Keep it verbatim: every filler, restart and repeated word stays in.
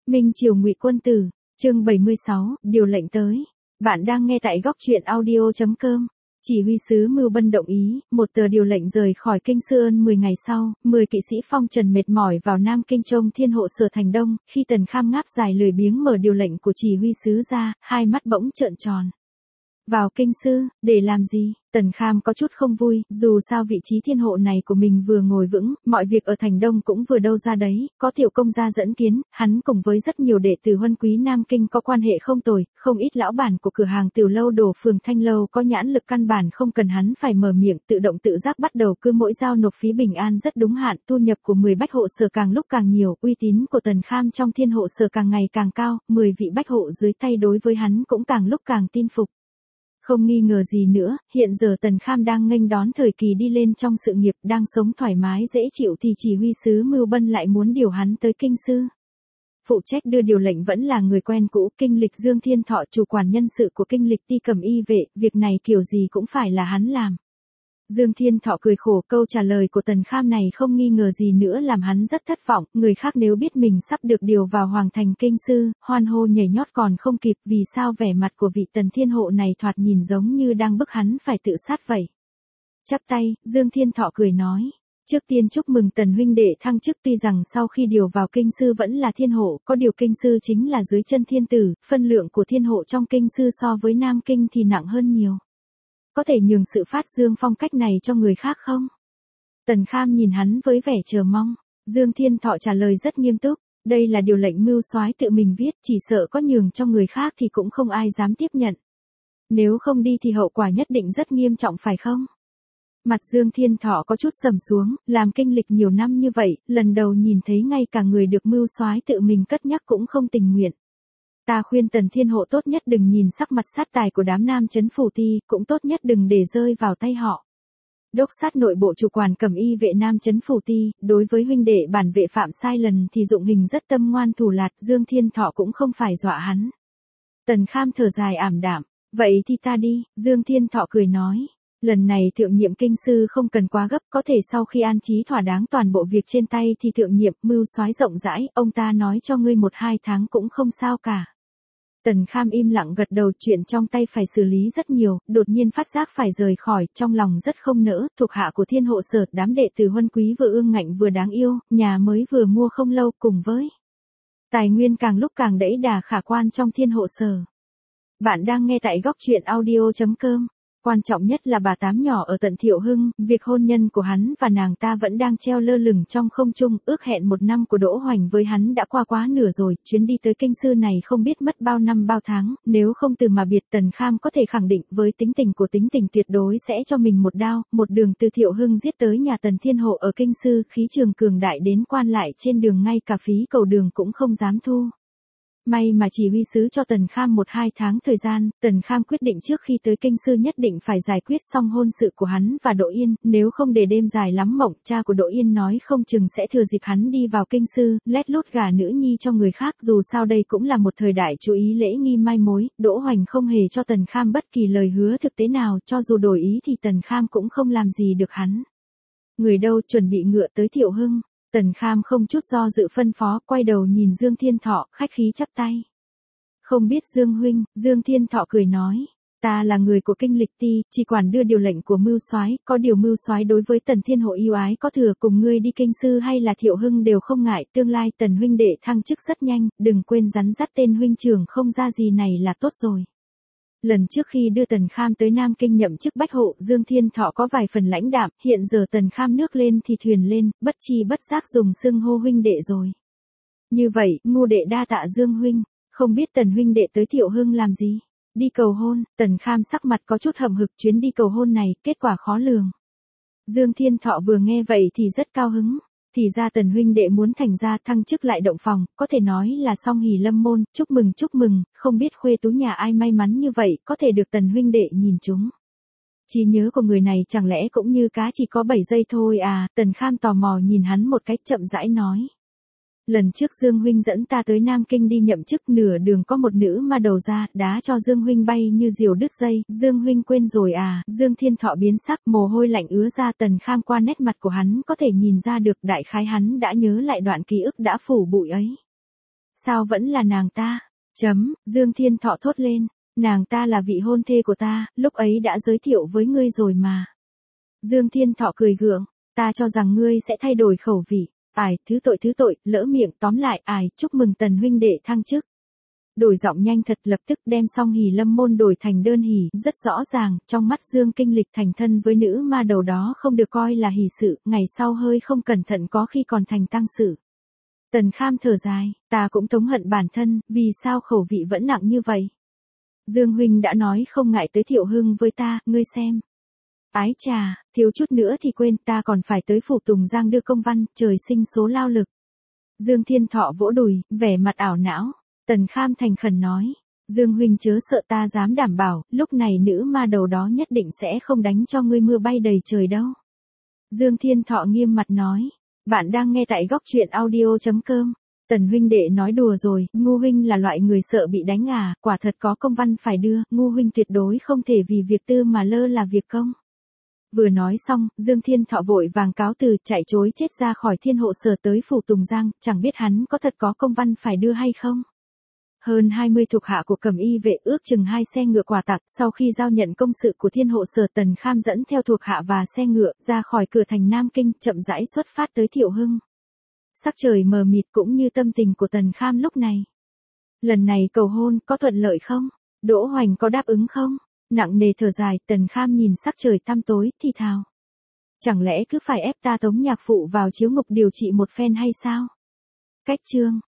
Minh Triều Ngụy Quân Tử, chương bảy mươi sáu, điều lệnh tới. Bạn đang nghe tại góc truyện audio chấm com. Chỉ huy sứ Mưu Bân đồng ý, một tờ điều lệnh rời khỏi Kinh Sư Ân mười ngày sau, mười kỵ sĩ phong trần mệt mỏi vào Nam Kinh trông thiên hộ sở thành đông, khi Tần Kham ngáp dài lười biếng mở điều lệnh của chỉ huy sứ ra, hai mắt bỗng trợn tròn. Vào Kinh Sư, để làm gì? Tần Kham có chút không vui, dù sao vị trí thiên hộ này của mình vừa ngồi vững, mọi việc ở thành đông cũng vừa đâu ra đấy, có tiểu công gia dẫn kiến, hắn cùng với rất nhiều đệ tử huân quý Nam Kinh có quan hệ không tồi, không ít lão bản của cửa hàng tiểu lâu đổ phường Thanh Lâu có nhãn lực căn bản không cần hắn phải mở miệng, tự động tự giác bắt đầu cứ mỗi giao nộp phí bình an rất đúng hạn, thu nhập của mười bách hộ sở càng lúc càng nhiều, uy tín của Tần Kham trong thiên hộ sở càng ngày càng cao, mười vị bách hộ dưới tay đối với hắn cũng càng lúc càng tin phục. Không nghi ngờ gì nữa, hiện giờ Tần Kham đang nghênh đón thời kỳ đi lên trong sự nghiệp, đang sống thoải mái dễ chịu thì chỉ huy sứ Mưu Bân lại muốn điều hắn tới Kinh Sư. Phụ trách đưa điều lệnh vẫn là người quen cũ, Kinh Lịch Dương Thiên Thọ, chủ quản nhân sự của Kinh Lịch Ti Cầm Y Vệ, việc này kiểu gì cũng phải là hắn làm. Dương Thiên Thọ cười khổ, câu trả lời của Tần Kham này không nghi ngờ gì nữa làm hắn rất thất vọng, người khác nếu biết mình sắp được điều vào Hoàng Thành Kinh Sư, hoan hô nhảy nhót còn không kịp, vì sao vẻ mặt của vị Tần Thiên Hộ này thoạt nhìn giống như đang bức hắn phải tự sát vậy. Chắp tay, Dương Thiên Thọ cười nói, trước tiên chúc mừng Tần huynh đệ thăng chức, tuy rằng sau khi điều vào Kinh Sư vẫn là thiên hộ, có điều Kinh Sư chính là dưới chân thiên tử, phân lượng của thiên hộ trong Kinh Sư so với Nam Kinh thì nặng hơn nhiều. Có thể nhường sự phát dương phong cách này cho người khác không? Tần Kham nhìn hắn với vẻ chờ mong. Dương Thiên Thọ trả lời rất nghiêm túc, đây là điều lệnh mưu soái tự mình viết, chỉ sợ có nhường cho người khác thì cũng không ai dám tiếp nhận. Nếu không đi thì hậu quả nhất định rất nghiêm trọng phải không? Mặt Dương Thiên Thọ có chút sầm xuống, làm kinh lịch nhiều năm như vậy, lần đầu nhìn thấy ngay cả người được mưu soái tự mình cất nhắc cũng không tình nguyện. Ta khuyên Tần Thiên Hộ tốt nhất đừng nhìn sắc mặt sát tài của đám nam chấn phủ ti, cũng tốt nhất đừng để rơi vào tay họ. Đốc sát nội bộ chủ quản Cầm Y Vệ Nam chấn phủ ti, đối với huynh đệ bản vệ phạm sai lần thì dụng hình rất tâm ngoan thủ lạt, Dương Thiên Thọ cũng không phải dọa hắn. Tần Kham thở dài ảm đạm, vậy thì ta đi, Dương Thiên Thọ cười nói. Lần này thượng nhiệm Kinh Sư không cần quá gấp, có thể sau khi an trí thỏa đáng toàn bộ việc trên tay thì thượng nhiệm mưu soái rộng rãi, ông ta nói cho ngươi một hai tháng cũng không sao cả. Tần Kham im lặng gật đầu, chuyện trong tay phải xử lý rất nhiều, đột nhiên phát giác phải rời khỏi, trong lòng rất không nỡ, thuộc hạ của thiên hộ sở, đám đệ tử huân quý vừa ương ngạnh vừa đáng yêu, nhà mới vừa mua không lâu, cùng với tài nguyên càng lúc càng đẫy đà khả quan trong thiên hộ sở. Bạn đang nghe tại góc truyện audio chấm com. Quan trọng nhất là bà tám nhỏ ở tận Thiệu Hưng, việc hôn nhân của hắn và nàng ta vẫn đang treo lơ lửng trong không trung, ước hẹn một năm của Đỗ Hoành với hắn đã qua quá nửa rồi, chuyến đi tới Kinh Sư này không biết mất bao năm bao tháng, nếu không từ mà biệt Tần Kham có thể khẳng định với tính tình của tính tình tuyệt đối sẽ cho mình một đao, một đường từ Thiệu Hưng giết tới nhà Tần Thiên Hộ ở Kinh Sư, khí trường cường đại đến quan lại trên đường ngay cả phí cầu đường cũng không dám thu. May mà chỉ huy sứ cho Tần Kham một hai tháng thời gian, Tần Kham quyết định trước khi tới Kinh Sư nhất định phải giải quyết xong hôn sự của hắn và Đỗ Yên, nếu không để đêm dài lắm mộng, cha của Đỗ Yên nói không chừng sẽ thừa dịp hắn đi vào Kinh Sư, lét lút gả nữ nhi cho người khác, dù sao đây cũng là một thời đại chú ý lễ nghi mai mối, Đỗ Hoành không hề cho Tần Kham bất kỳ lời hứa thực tế nào, cho dù đổi ý thì Tần Kham cũng không làm gì được hắn. Người đâu chuẩn bị ngựa tới Thiệu Hưng. Tần Kham không chút do dự phân phó, quay đầu nhìn Dương Thiên Thọ, khách khí chắp tay. Không biết Dương huynh, Dương Thiên Thọ cười nói, ta là người của Kinh Lịch Ti, chỉ quản đưa điều lệnh của mưu soái, có điều mưu soái đối với Tần Thiên Hộ yêu ái có thừa, cùng ngươi đi Kinh Sư hay là Thiệu Hưng đều không ngại, tương lai Tần huynh đệ thăng chức rất nhanh, đừng quên rắn dắt tên huynh trưởng không ra gì này là tốt rồi. Lần trước khi đưa Tần Kham tới Nam Kinh nhậm chức bách hộ, Dương Thiên Thọ có vài phần lãnh đạm, hiện giờ Tần Kham nước lên thì thuyền lên, bất chi bất giác dùng xưng hô huynh đệ rồi. Như vậy, ngu đệ đa tạ Dương huynh, không biết Tần huynh đệ tới Thiệu Hưng làm gì? Đi cầu hôn. Tần Kham sắc mặt có chút hậm hực, chuyến đi cầu hôn này, kết quả khó lường. Dương Thiên Thọ vừa nghe vậy thì rất cao hứng. Thì ra Tần huynh đệ muốn thành gia thăng chức lại động phòng, có thể nói là song hỷ lâm môn, chúc mừng chúc mừng, không biết khuê tú nhà ai may mắn như vậy, có thể được Tần huynh đệ nhìn chúng. Trí nhớ của người này chẳng lẽ cũng như cá chỉ có bảy giây thôi à? Tần Kham tò mò nhìn hắn một cách chậm rãi nói. Lần trước Dương huynh dẫn ta tới Nam Kinh đi nhậm chức, nửa đường có một nữ ma đầu ra, đá cho Dương huynh bay như diều đứt dây, Dương huynh quên rồi à? Dương Thiên Thọ biến sắc, mồ hôi lạnh ứa ra, Tần Kham qua nét mặt của hắn có thể nhìn ra được đại khái hắn đã nhớ lại đoạn ký ức đã phủ bụi ấy. Sao vẫn là nàng ta? Chấm, Dương Thiên Thọ thốt lên. Nàng ta là vị hôn thê của ta, lúc ấy đã giới thiệu với ngươi rồi mà. Dương Thiên Thọ cười gượng, ta cho rằng ngươi sẽ thay đổi khẩu vị. Ải, thứ tội thứ tội, lỡ miệng, tóm lại, ải, chúc mừng Tần huynh đệ thăng chức. Đổi giọng nhanh thật, lập tức đem xong hỉ lâm môn đổi thành đơn hỉ, rất rõ ràng, trong mắt Dương Kinh Lịch thành thân với nữ ma đầu đó không được coi là hỉ sự, ngày sau hơi không cẩn thận có khi còn thành tăng sự. Tần Kham thở dài, ta cũng thống hận bản thân, vì sao khẩu vị vẫn nặng như vậy. Dương huynh đã nói không ngại tới Thiệu Hưng với ta, ngươi xem. Ái chà, thiếu chút nữa thì quên, ta còn phải tới phủ Tùng Giang đưa công văn, trời sinh số lao lực. Dương Thiên Thọ vỗ đùi, vẻ mặt ảo não. Tần Kham thành khẩn nói, Dương huynh chớ sợ, ta dám đảm bảo, lúc này nữ ma đầu đó nhất định sẽ không đánh cho ngươi mưa bay đầy trời đâu. Dương Thiên Thọ nghiêm mặt nói, bạn đang nghe tại góc truyện audio chấm com. Tần huynh đệ nói đùa rồi, Ngu huynh là loại người sợ bị đánh à, quả thật có công văn phải đưa, Ngu huynh tuyệt đối không thể vì việc tư mà lơ là việc công. Vừa nói xong, Dương Thiên Thọ vội vàng cáo từ, chạy trối chết ra khỏi Thiên Hộ Sở tới phủ Tùng Giang, chẳng biết hắn có thật có công văn phải đưa hay không. Hơn hai mươi thuộc hạ của Cẩm Y vệ ước chừng hai xe ngựa quà tặng, sau khi giao nhận công sự của Thiên Hộ Sở, Tần Kham dẫn theo thuộc hạ và xe ngựa ra khỏi cửa thành Nam Kinh, chậm rãi xuất phát tới Thiệu Hưng. Sắc trời mờ mịt cũng như tâm tình của Tần Kham lúc này. Lần này cầu hôn có thuận lợi không? Đỗ Hoành có đáp ứng không? Nặng nề thở dài, Tần Kham nhìn sắc trời tăm tối, thì thào. Chẳng lẽ cứ phải ép ta tống nhạc phụ vào chiếu ngục điều trị một phen hay sao? Cách chương